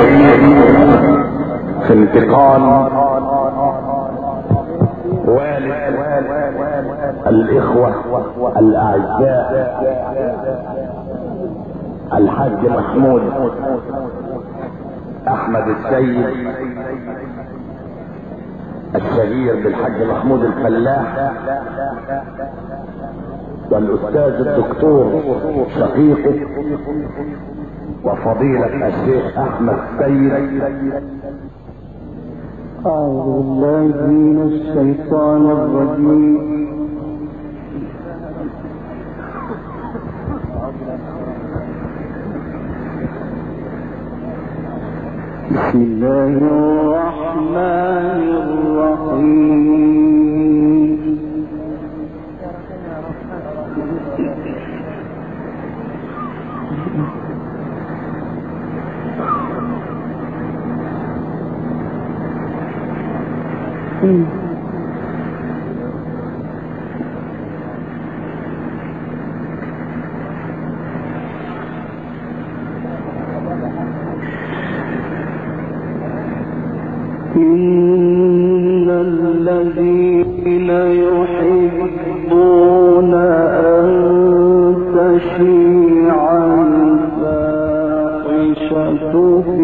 في انتقال والد الاخوة الاعزاء الحاج محمود احمد السيد الشهير بالحاج محمود الفلاح، والاستاذ الدكتور شقيقه وفضيلة الشيخ احمد السيد. أعوذ بالله من الشيطان الرجيم. بسم الله الرحمن الرحيم. إن الذين يحبون أن تشيع الفاحشة في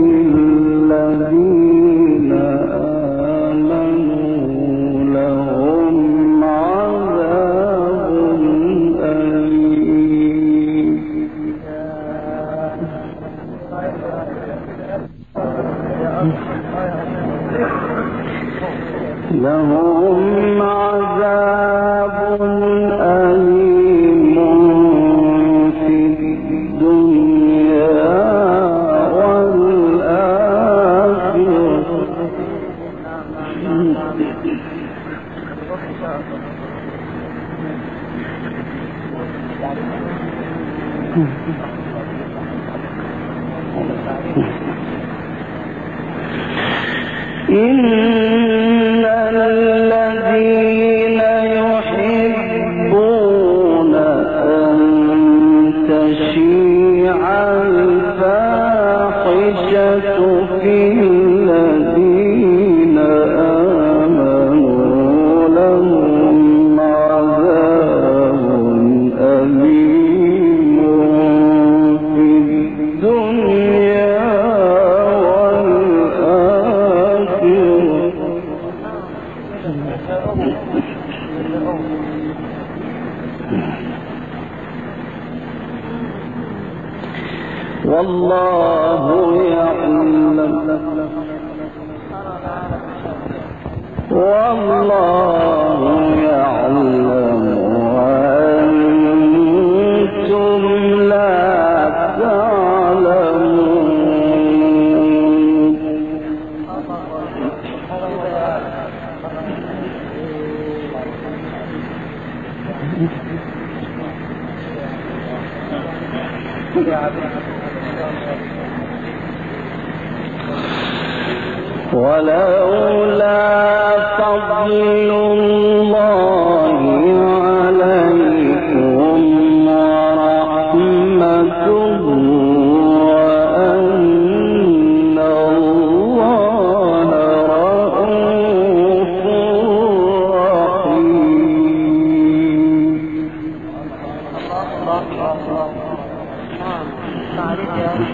الذين آمنوا لهم عذاب أليم. لهم عذاب أليم في الدنيا والآخرة. إن الذين يحبون أن تشيع الفاحشة في الذين آمنوا لهم عذاب أليم في الدنيا والله يعلم وأنتم لا تعلمون. ولولا فضل الله عليكم ورحمته وأن الله رؤوف رحيم.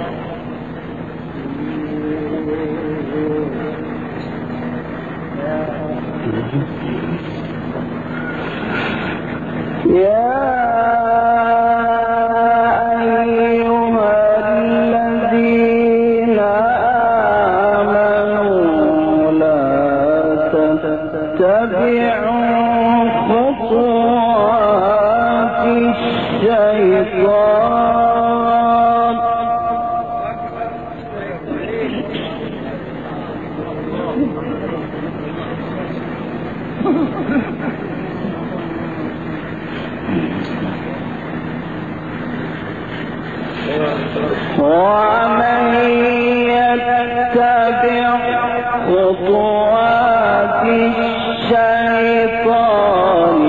يا أيها الذين آمنوا لا تتبعوا خطوات الشيطان ومن يتبع خطوات الشيطان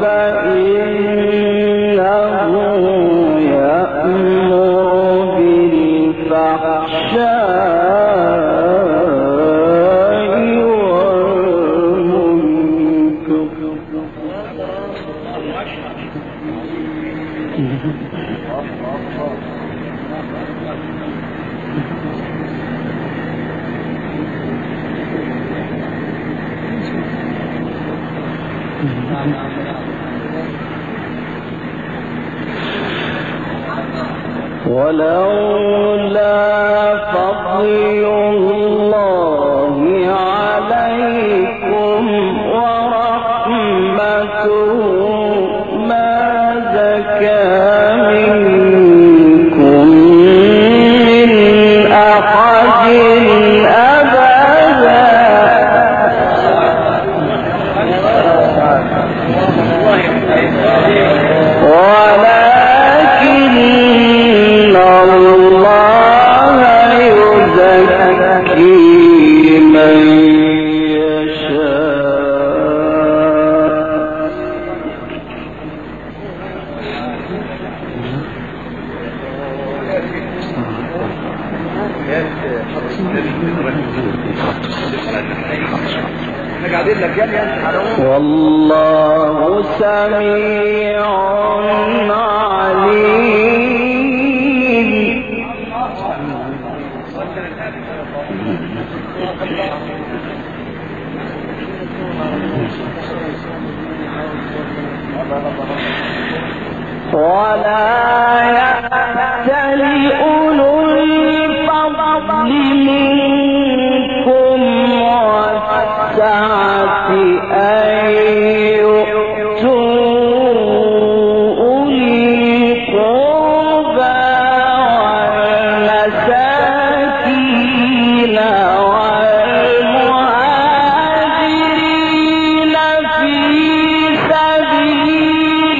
فإنه يأمر بالفحشاء ولولا فضل الله عليكم ورحمته ما زكى منكم من أحد أبدا ولكن الله يزكي من يشاء والله سميع عليم. ولا يأتل أولو الفضل منكم والسعة أن يؤتوا أولي القربى والمساكين والمهاجرين في سبيل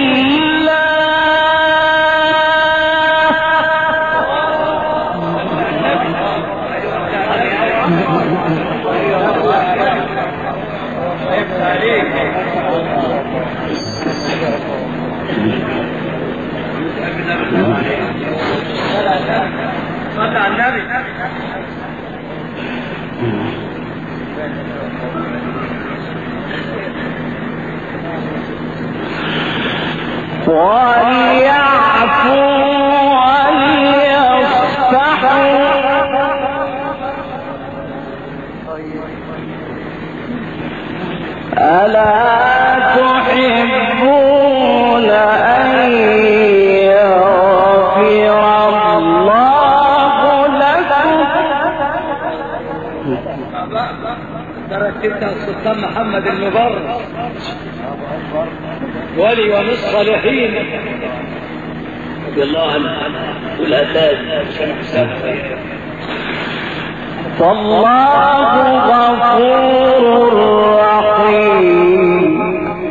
وليعفوا وليصفحوا ألا تحبون أن يغفر الله لكم؟ تركت السلطان محمد المبارك ولي ومن الصالحين رضي الله عنه والأساس عشان حساب فالله غفور رحيم.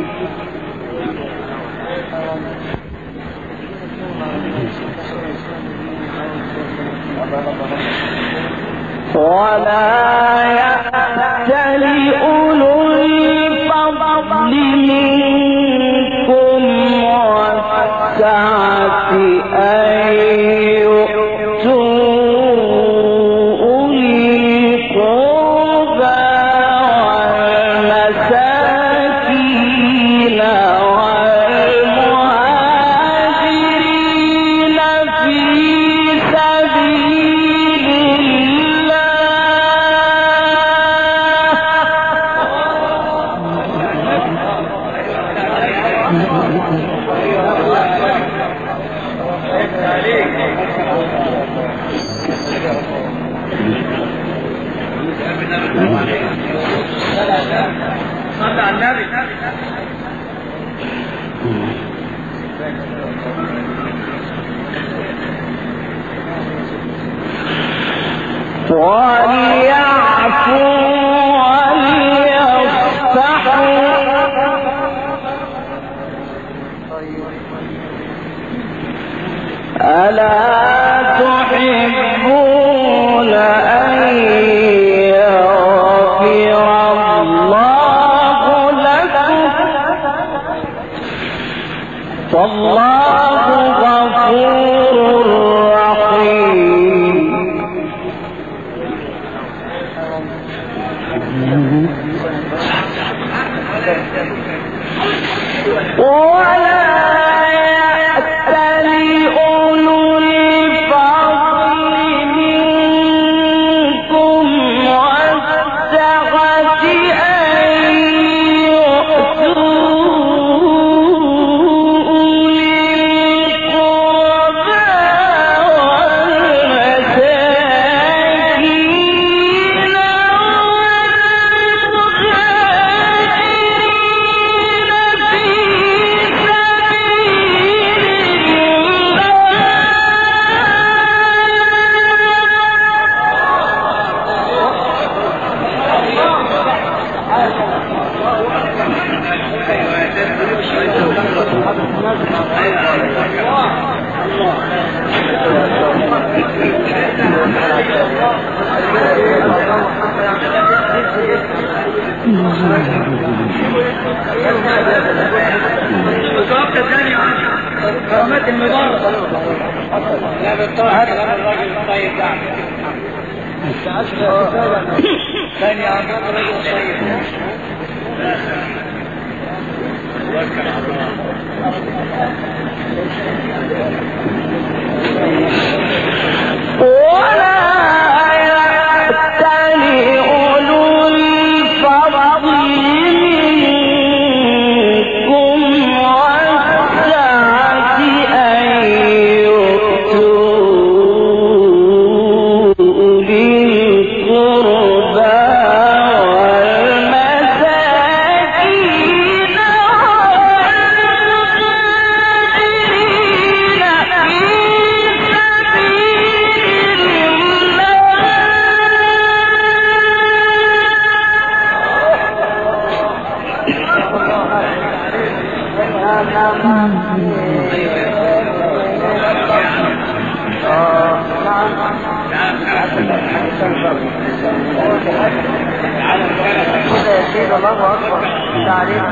ولا يأتل أولو الفضل منكم والسعة أن يؤتوا أولي القربى والمساكين والمهاجرين في سبيل صلى على النبي. وليعفوا وليصفحوا ألا تحبون أن يغفر الله لكم؟ فالله غفور رحيم. ولا كرامات المبارك. لا بالطاعة كلام الراجل الطيب ده. ثاني يا عم الراجل الطيب. ولا يأتل أولو الفضل منكم والسعة أن يؤتوا أولي القربى والمساكين الله أكبر تعليم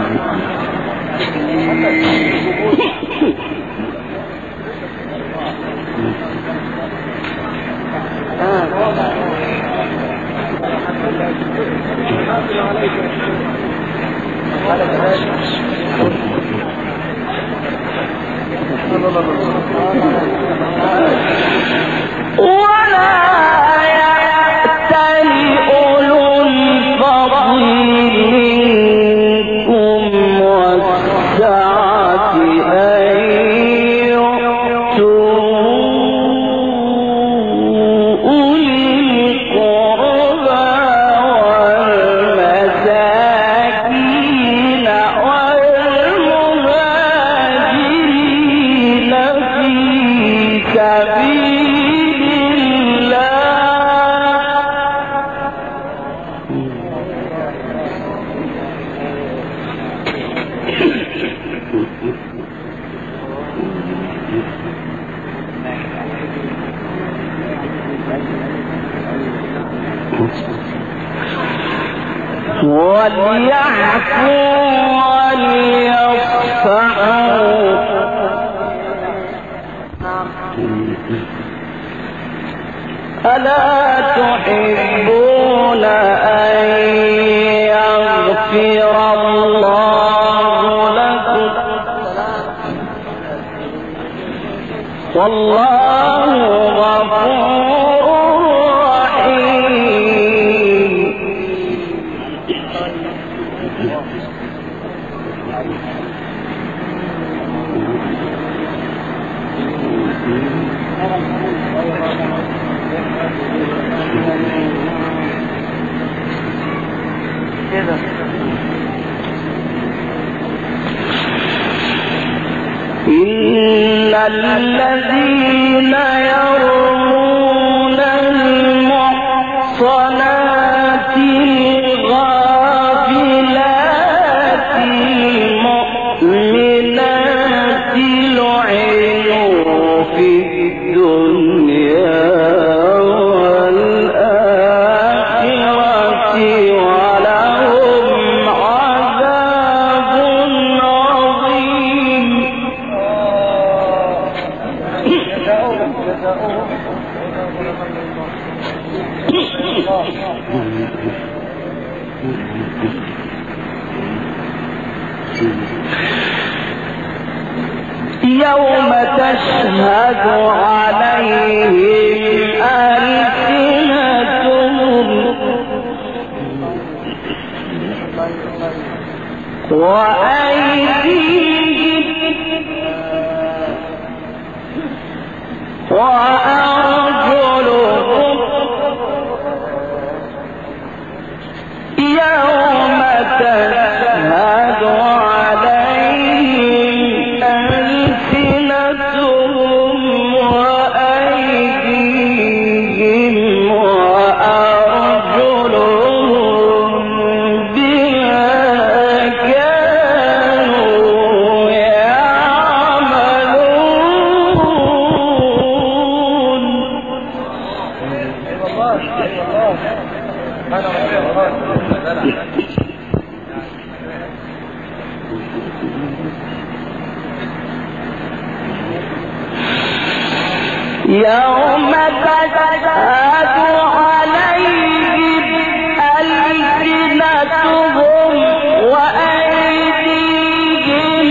ولا يأتل أولو الفضل منكم والسعة أن يؤتوا أولي القربى والمساكين والمهاجرين في سبيل وليعفوا وليصفحوا ألا تحبون أن يغفر الله لكم والله غفور رحيم إن الذين يرمون المحصنات الغافلات المؤمنات لعنوا في الدنيا والآخرة ولهم عذاب عظيم يوم تشهد عليهم ألسنتهم وأيديهم وأرجلهم يوم تشهد عليهم ألسنتهم وأيديهم وأرجلهم بما كانوا يعملون يوم تشهد عليهم ألسنتهم وأيديهم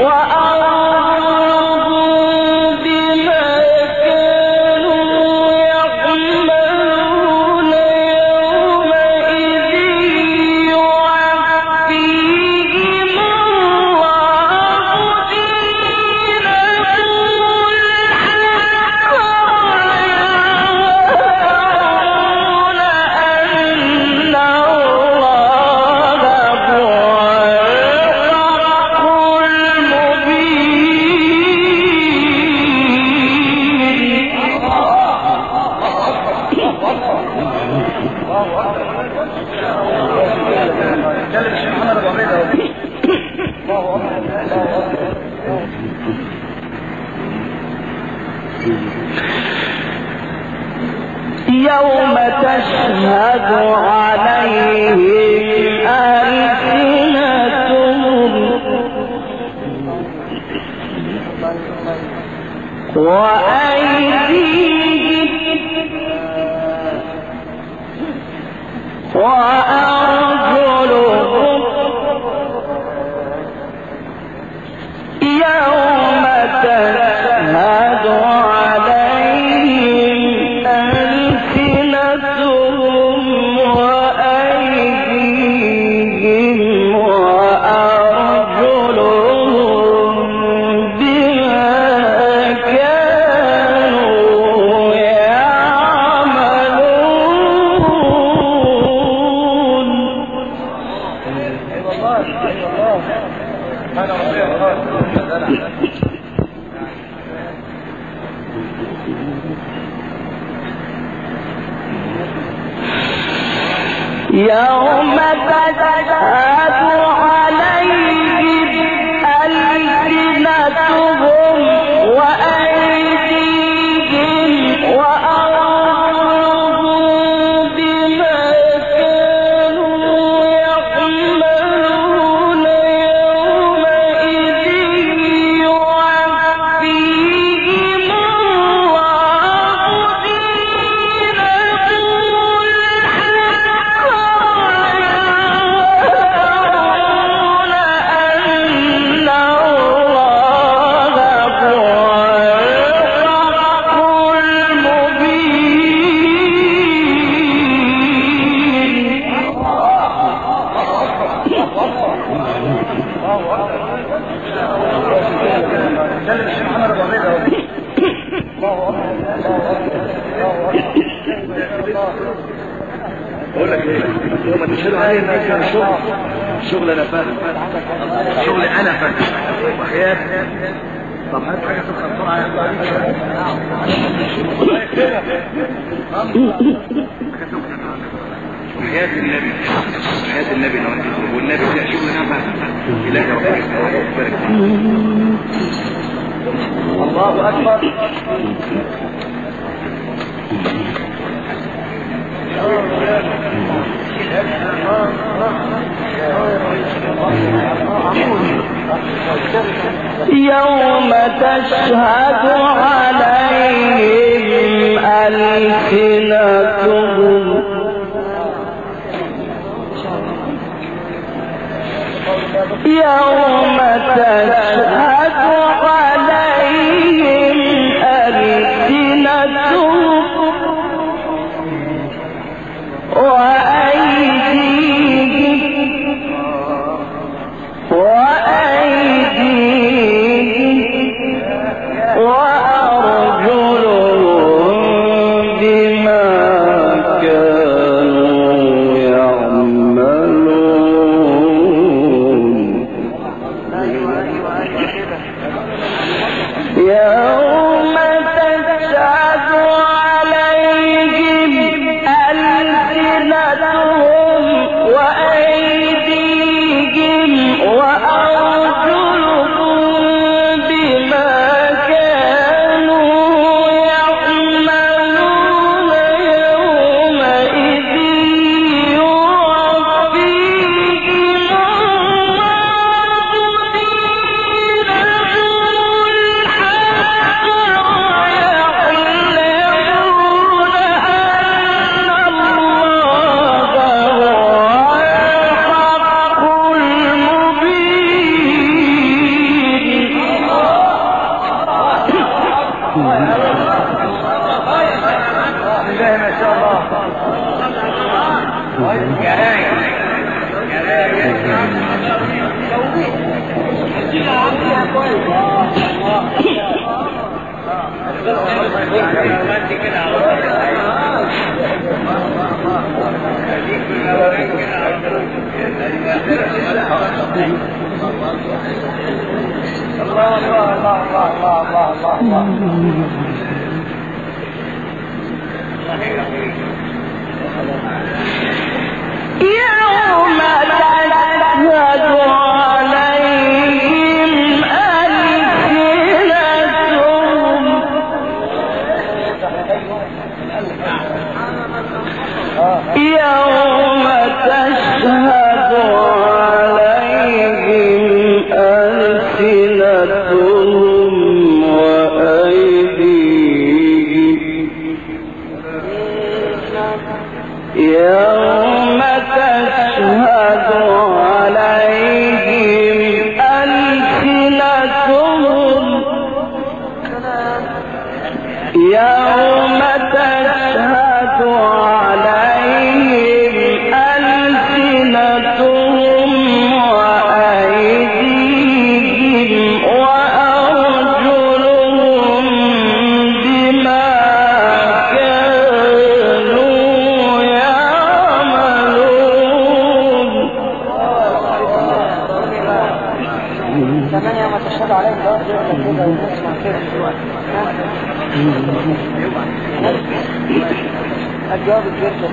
وأرجلهم بما كانوا يعملون يومئذ يوفيهم الله يوم تشهد عليهم ألسنتهم وأيديهم وأرجلهم يوم تشهد عليهم ألسنتهم وأيديهم وأرجلهم بما كانوا يعملون. يوم تشهد عليهم ألسنتهم وأيديهم وأرجلهم بما كانوا يعملون يومئذ يوفيهم الله بقول لك ايه يوم تشهدوا عليه ما كان شغل انا فاهم شغل انا فاهم وحياة. طب هات حاجه تدخل بسرعه يا وحياة النبي وحياة النبي لو انت والنبي ده شغل انا فاهم الهي ربنا يبارك الله اكبر. يوم تشهد عليهم ألسنتهم يوم تشهد عليهم ألسنتهم وأيديهم وأرجلهم بما كانوا يعملون. يوم تشهد عليهم ألسنتهم وأيديهم وأرجلهم بما كانوا يعملون يومئذ يوفيهم الله دينهم الحق ما شاء الله. يا رايق يا رايق. الله الله الله الله الله الله يوم تشهد عليهم ألسنتهم يوم تشهد عليهم ألسنتهم وأيديهم يوم تشهد عليهم ألسنتهم يوم تشهد عليهم ألسنتهم وأيديهم وأرجلهم بما كانوا يعملون. ثمانية ما تشهد عليهم كده ونسمع كده الجواب الجرد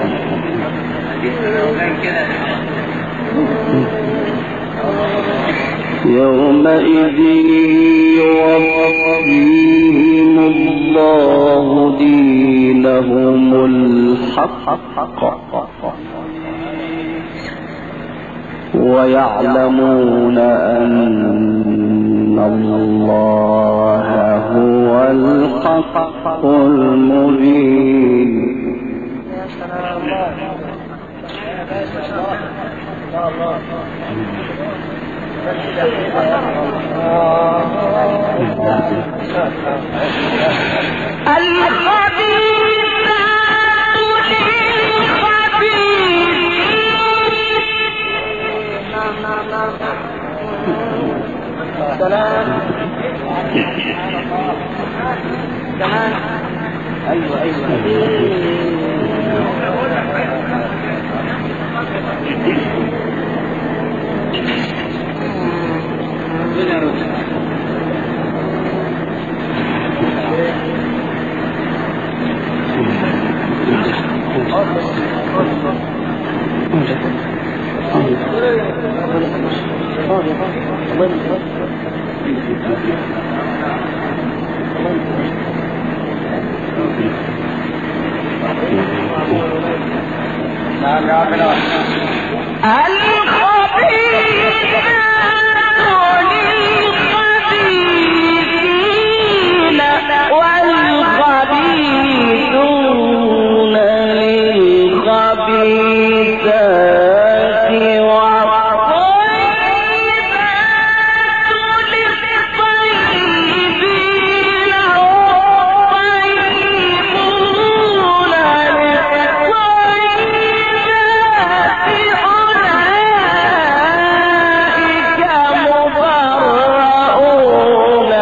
يومئذ يوفيهم الله دينهم الحق ويعلمون أن الله هو الحق المبين. يا سلام الله. سلام. كمان. ايوه والخبيثون للخبيثات والطيبات للطيبين والطيبون للطيبات أولئك مبرؤون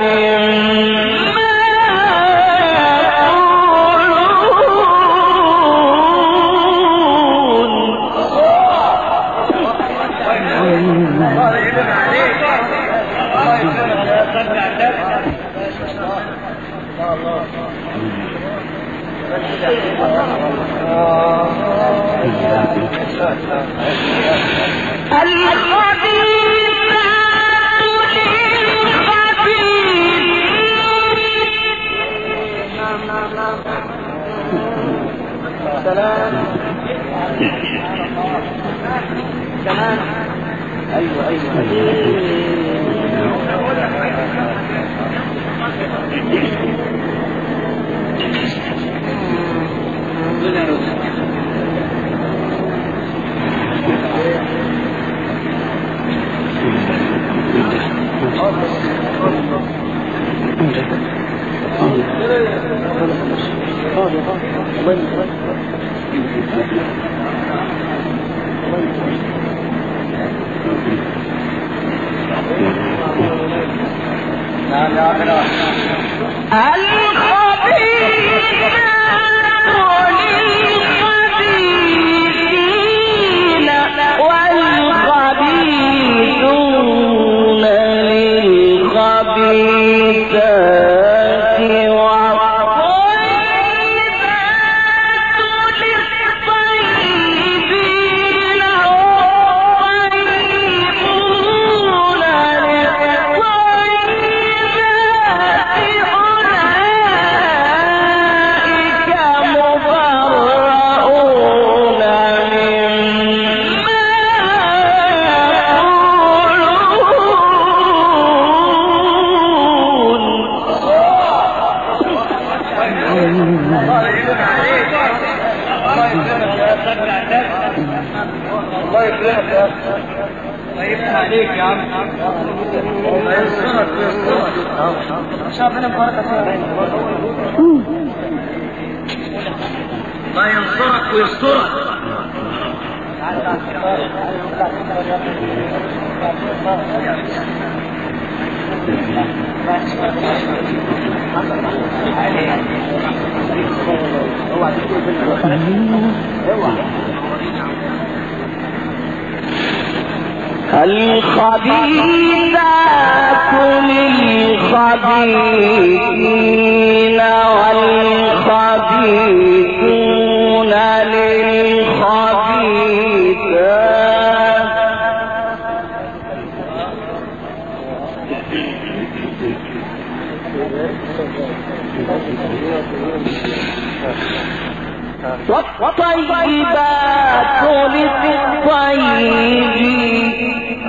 سلام. كمان. ايوه الله ينصرك ويسترك. الخبيثات للخبيثين والخبيثون للخبيثات والطيبات للطيبين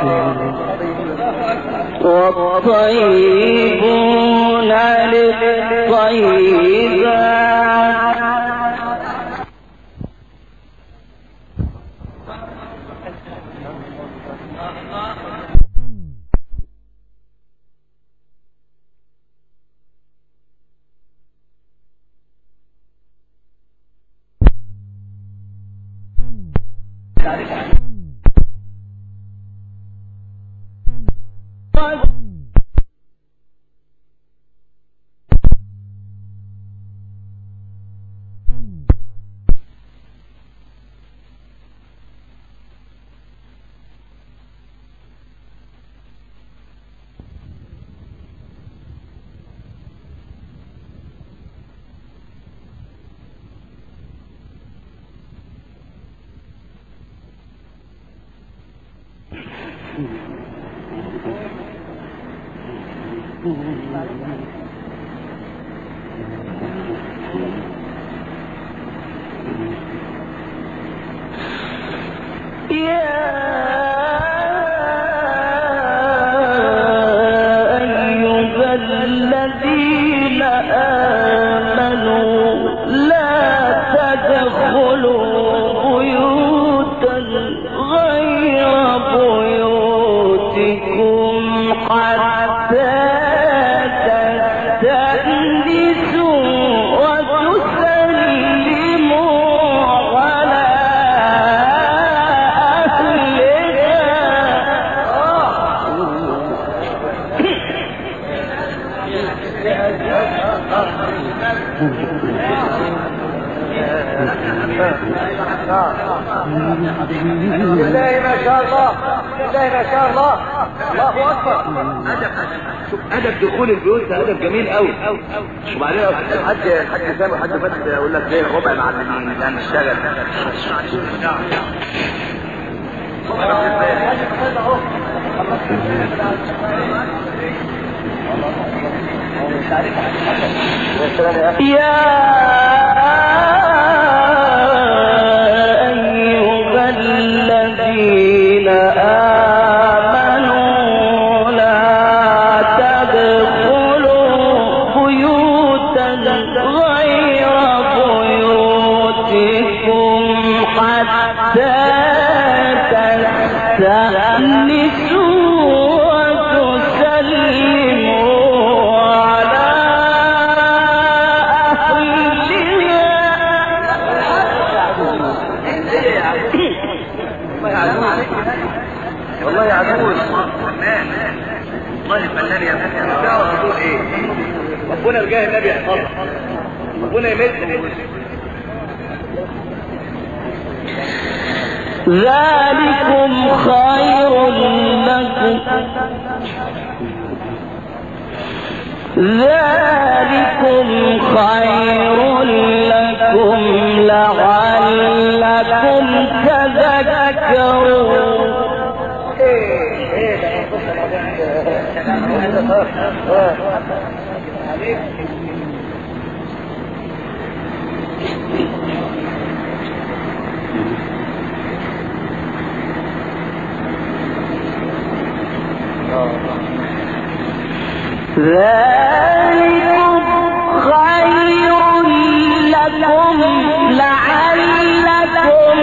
والطيبون للطيبات بالله ما شاء الله، بالله ما شاء الله، الله اكبر. شوف ادب دخول البيوت ده ادب جميل قوي. وبعدين الحاج سامي وحاج فتحي يقول لك ايه ربع معلمين لا نشتغل. يا أيها الذين آمنوا لا تدخلوا بيوتا غير بيوتكم حتى تستأنسوا وتسلموا على والله يا عجوز والله فنان يا ابني. تعرف تقول ايه؟ ربنا الجاه النبي يحفظك، ربنا يمدك. ذلكم خير لكم لعلكم تذكرون. ذلكم خير لكم لعلكم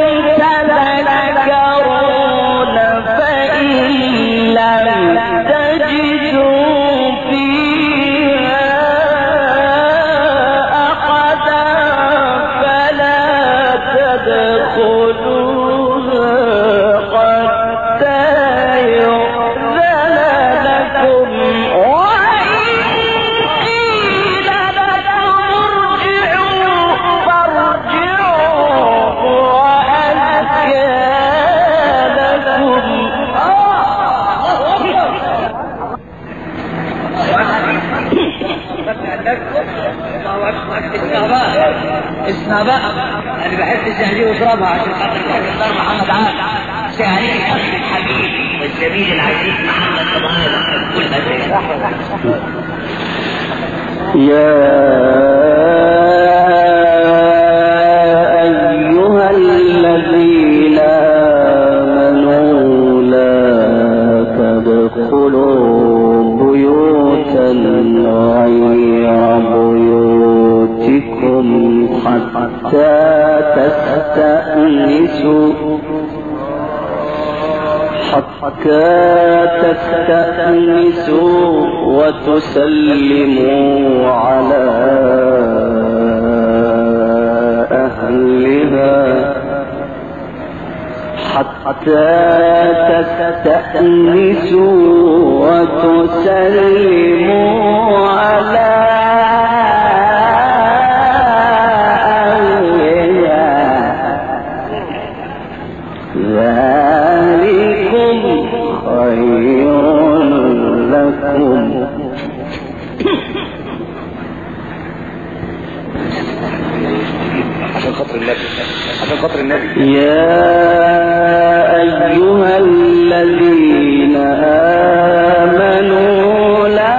تذكرون فإن لم تجدوا فيها أحدا فلا تدخلوها حتى يؤذن لكم اسمع بقى، انا بحب الزهدي واشربها عشان خاطر الدكتور محمد عامر سهلين الاخ الحبيب والزميل العزيز محمد صباح كل يا أيها الذين آمنوا لا تدخلوا بيوتا غير بيوتكم حتى تستأنسوا وتسلموا على أهلها حتى تستأنسوا وتسلموا على ذلكم خير لكم. عشان خاطر النبي، عشان خاطر النبي. يا أيها الذين آمنوا لا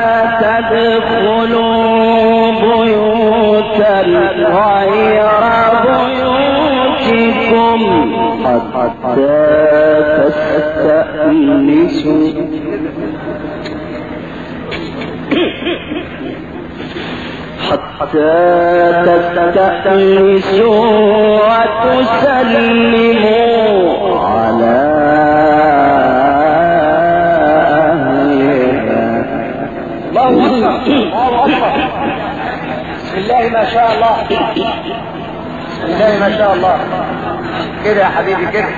تدخلوا بيوتا غير بيوتكم حتى تستأنسوا وتسلموا على أهلها. الله أكبر، الله أكبر. بسم الله ما شاء الله، بسم الله ما شاء الله. كده يا حبيبي كده.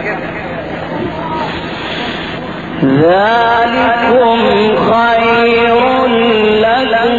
ذلكم خير لكم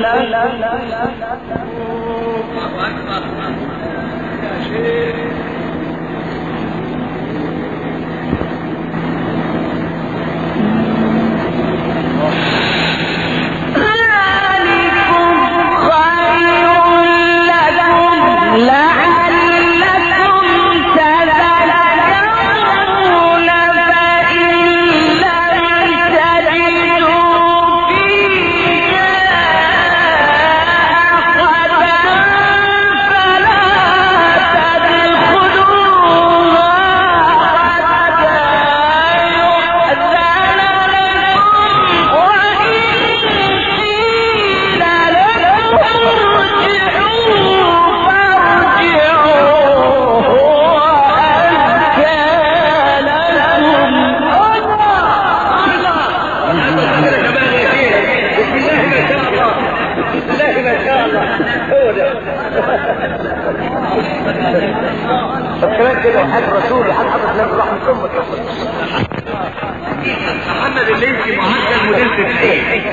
بس كمان كده حاج رسول حاج حضرة النبي رحمة امك. محمد الليثي معدل موديل 90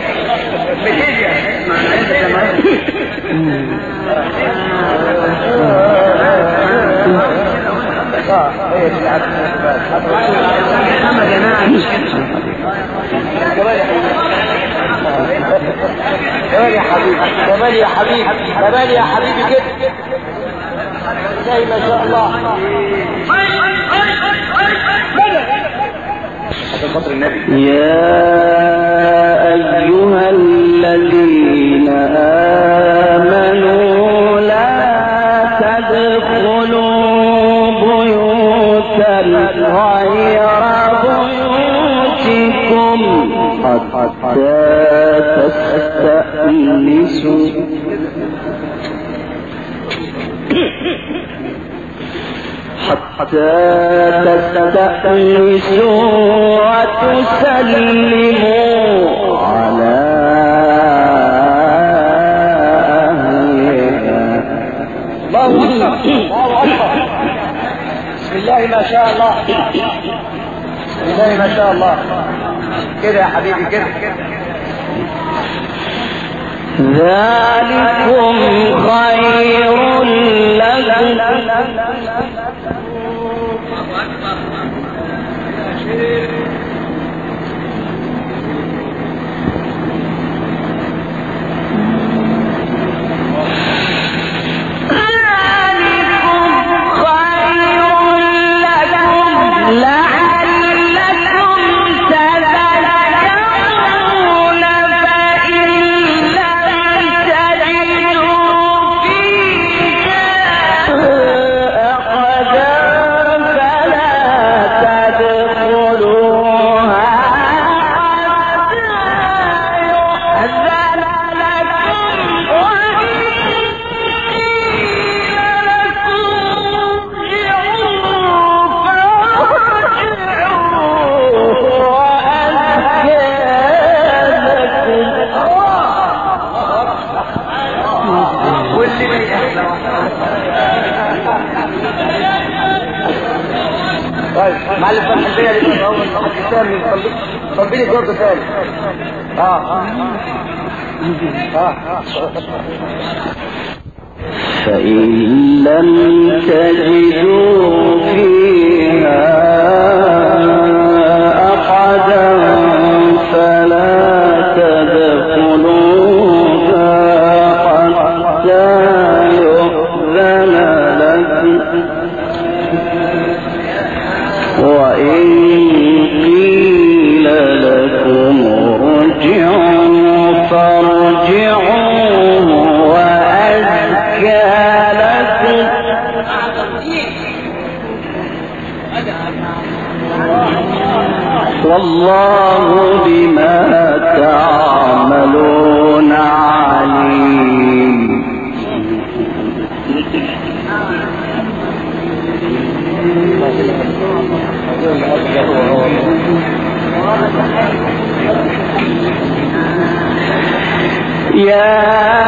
محمد يا نعم جمال يا حبيبي جمال يا حبيبي جمال يا حبيبي كده زي ما شاء الله عشان خاطر النبي. يا أيها الذين آمنوا لا تدخلوا بيوتا غير بيوتكم حتى تستأنسوا وتسلموا على أهلها. الله أكبر الله أكبر بسم الله ما شاء الله بسم الله ما شاء الله كده يا حبيبي كده ذلكم خير لكم معلش الحنفيه اللي في اول واحد ثاني صلي لي جزء ثاني فإن لم تجدوا فيها أحدا فلا تدخلوها حتى يؤذن لكم وإن قيل لكم ارجعوا فارجعوا وأزكى لكم والله بما تعملون عليم. يا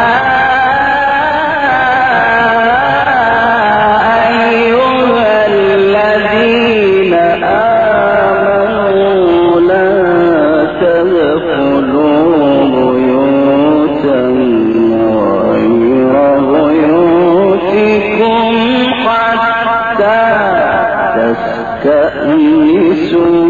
أيها الذين آمنوا لا تدخلوا بيوتا غير بيوتكم حتى تستأنسوا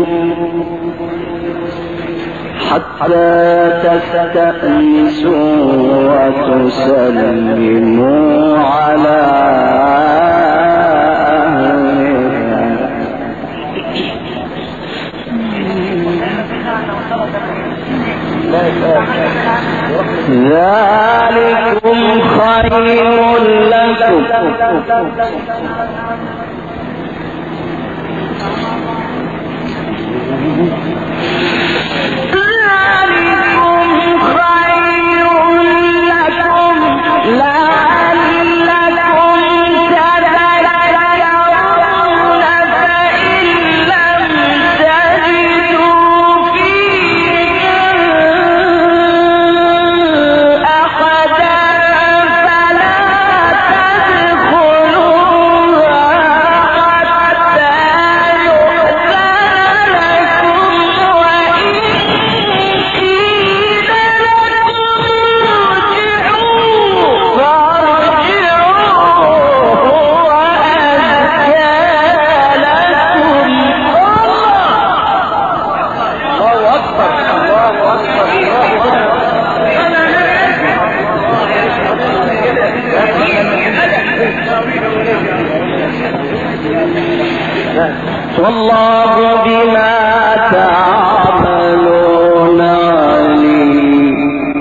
وتسلموا على أهلها. ذلكم خير لكم والله بما تعملون عليم.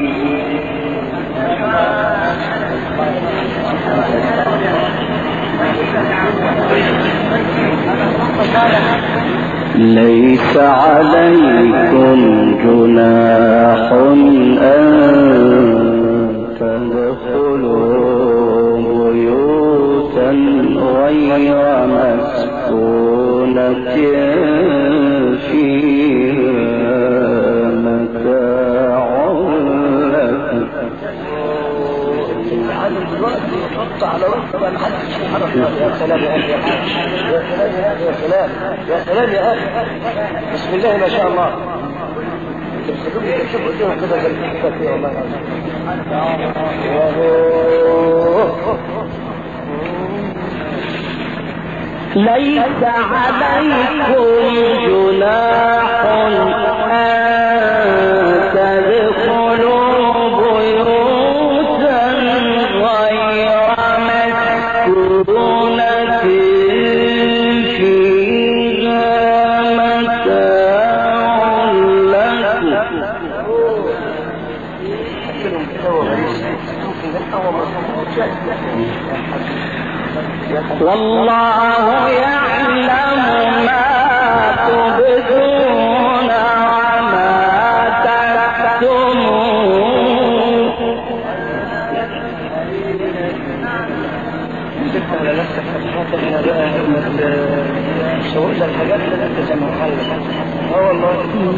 ليس عليكم جناح أن تدخلوا بيوتا غير مسكونة فيها متاع لكم. حط على وقت ما حدش يحرك. يا سلام يا اخي، يا سلام يا اخي، يا سلام يا سلام يا اخي، بسم الله ما شاء الله. شوفوا كده زي الكتاب كده والله. ليس عليكم جناح أن تدخلوا بيوتا غير مسكونة فيها متاع لكم. والله يعلم ما تبدون وما تكتمون. على نفسك احنا بقى شوقنا الحاجات اللي انت زي ما حلت. والله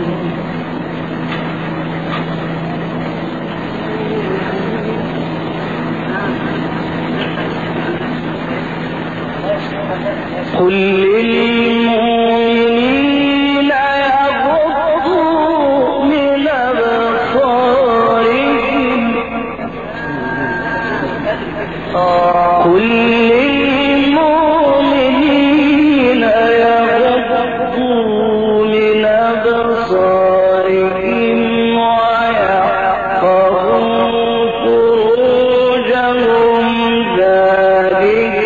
قل للمؤمنين يغضوا من أبصارهم. قل للمؤمنين يغضوا من أبصارهم ويحفظوا فروجهم ذلك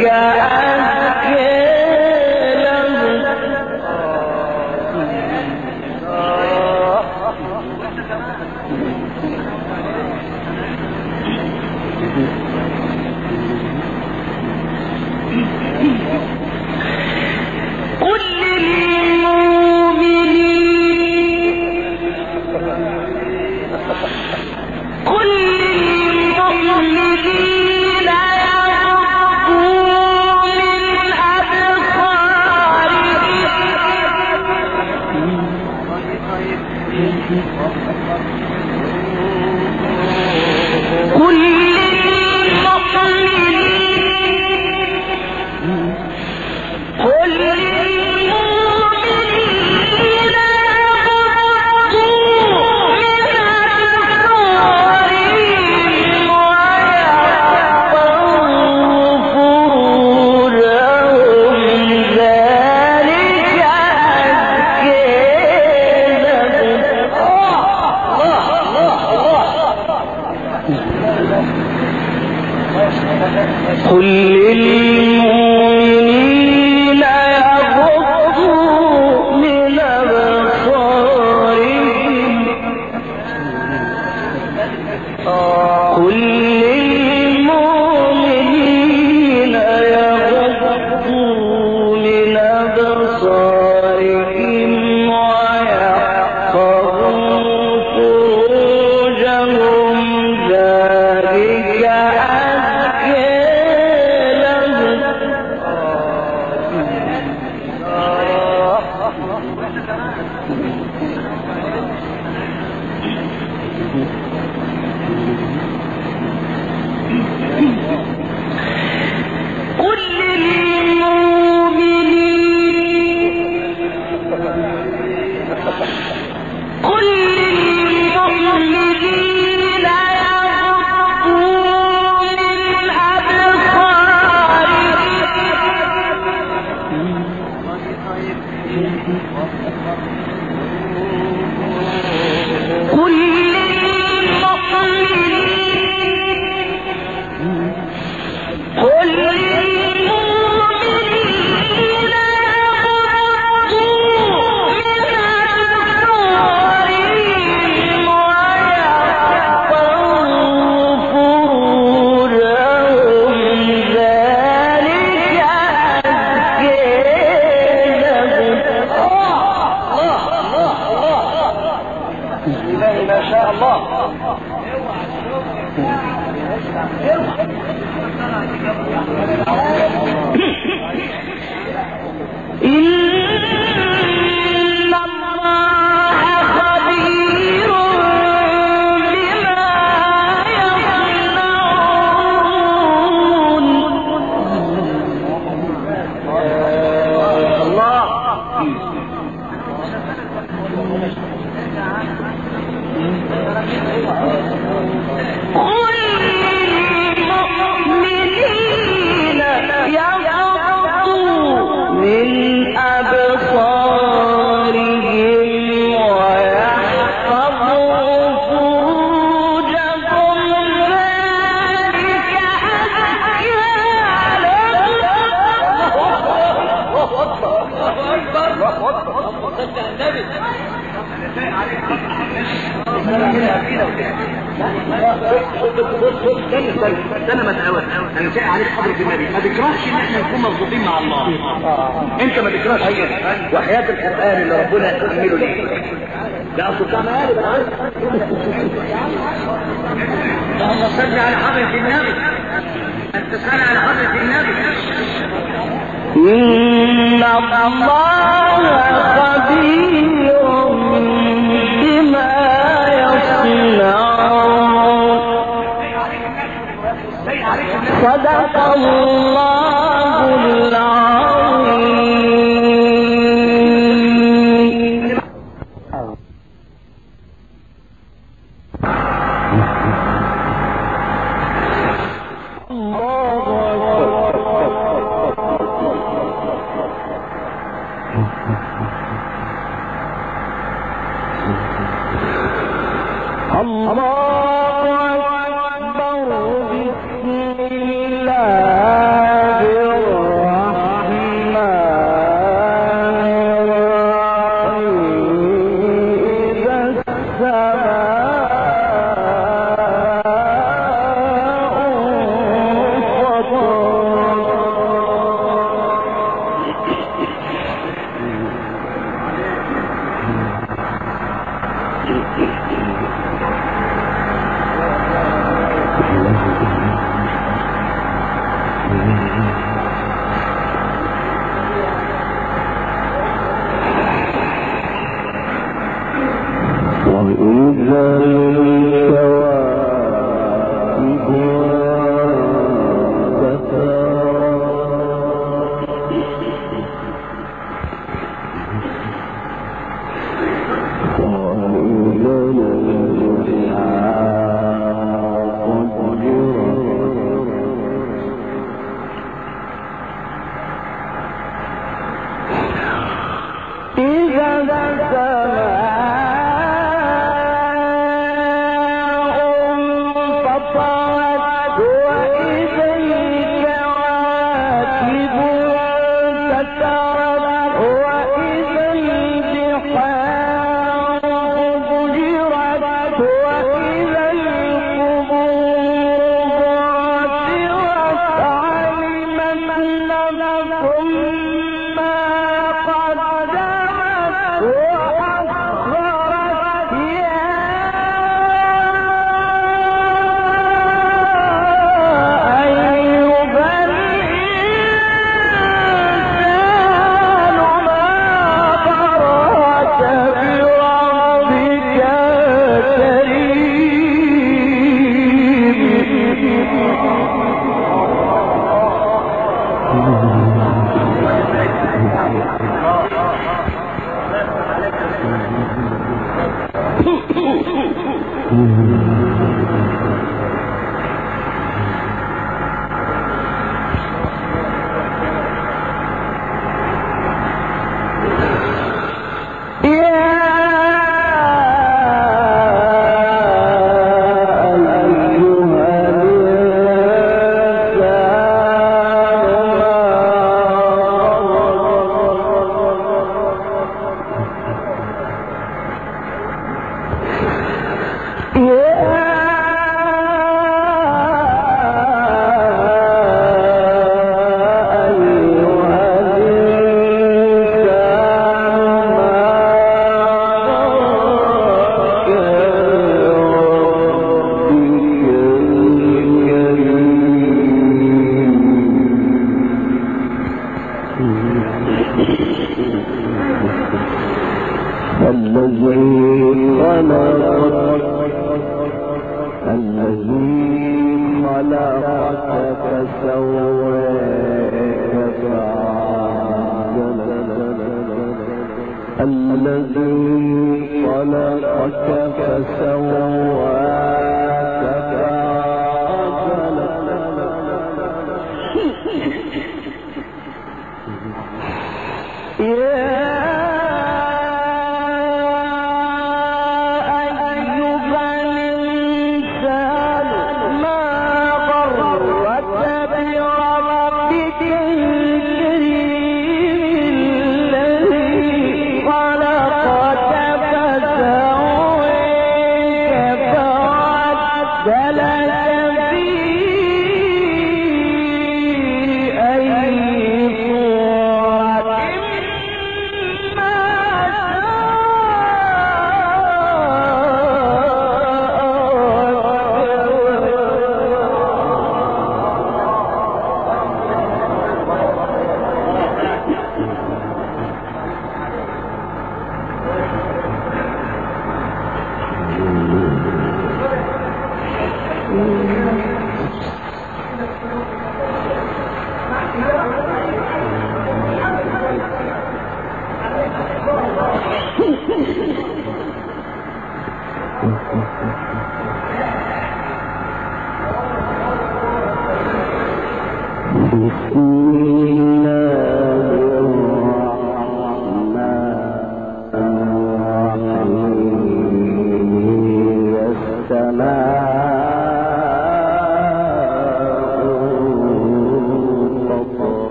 قل للمؤمنين يغضوا من أبصارهم. قل للمؤمنين يغضوا من أبصارهم ويحفظوا فروجهم ذلك أزكى لهم. استنى ما تقاوح. انا سائل عليك حضرة النبي، ما تكرهش ان احنا نكون مظبوطين مع الله. انت ما تكرهش وحياة القرآن اللي ربنا يحمله ليك ده اصل بتاع مقالب. اللهم صل على حضرة النبي. انت صل على حضرة النبي. إن الله خبير بما يصنعون. صدق الله العظيم. الله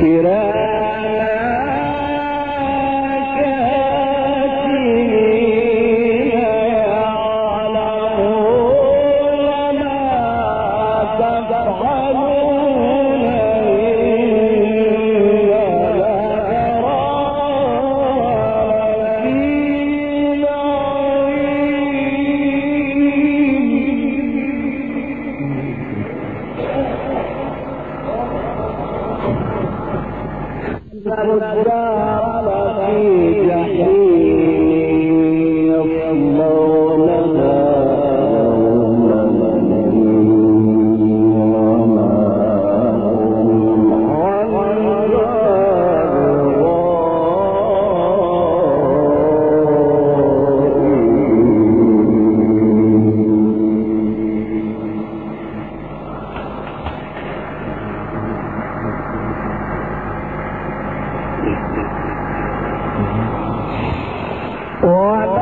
وما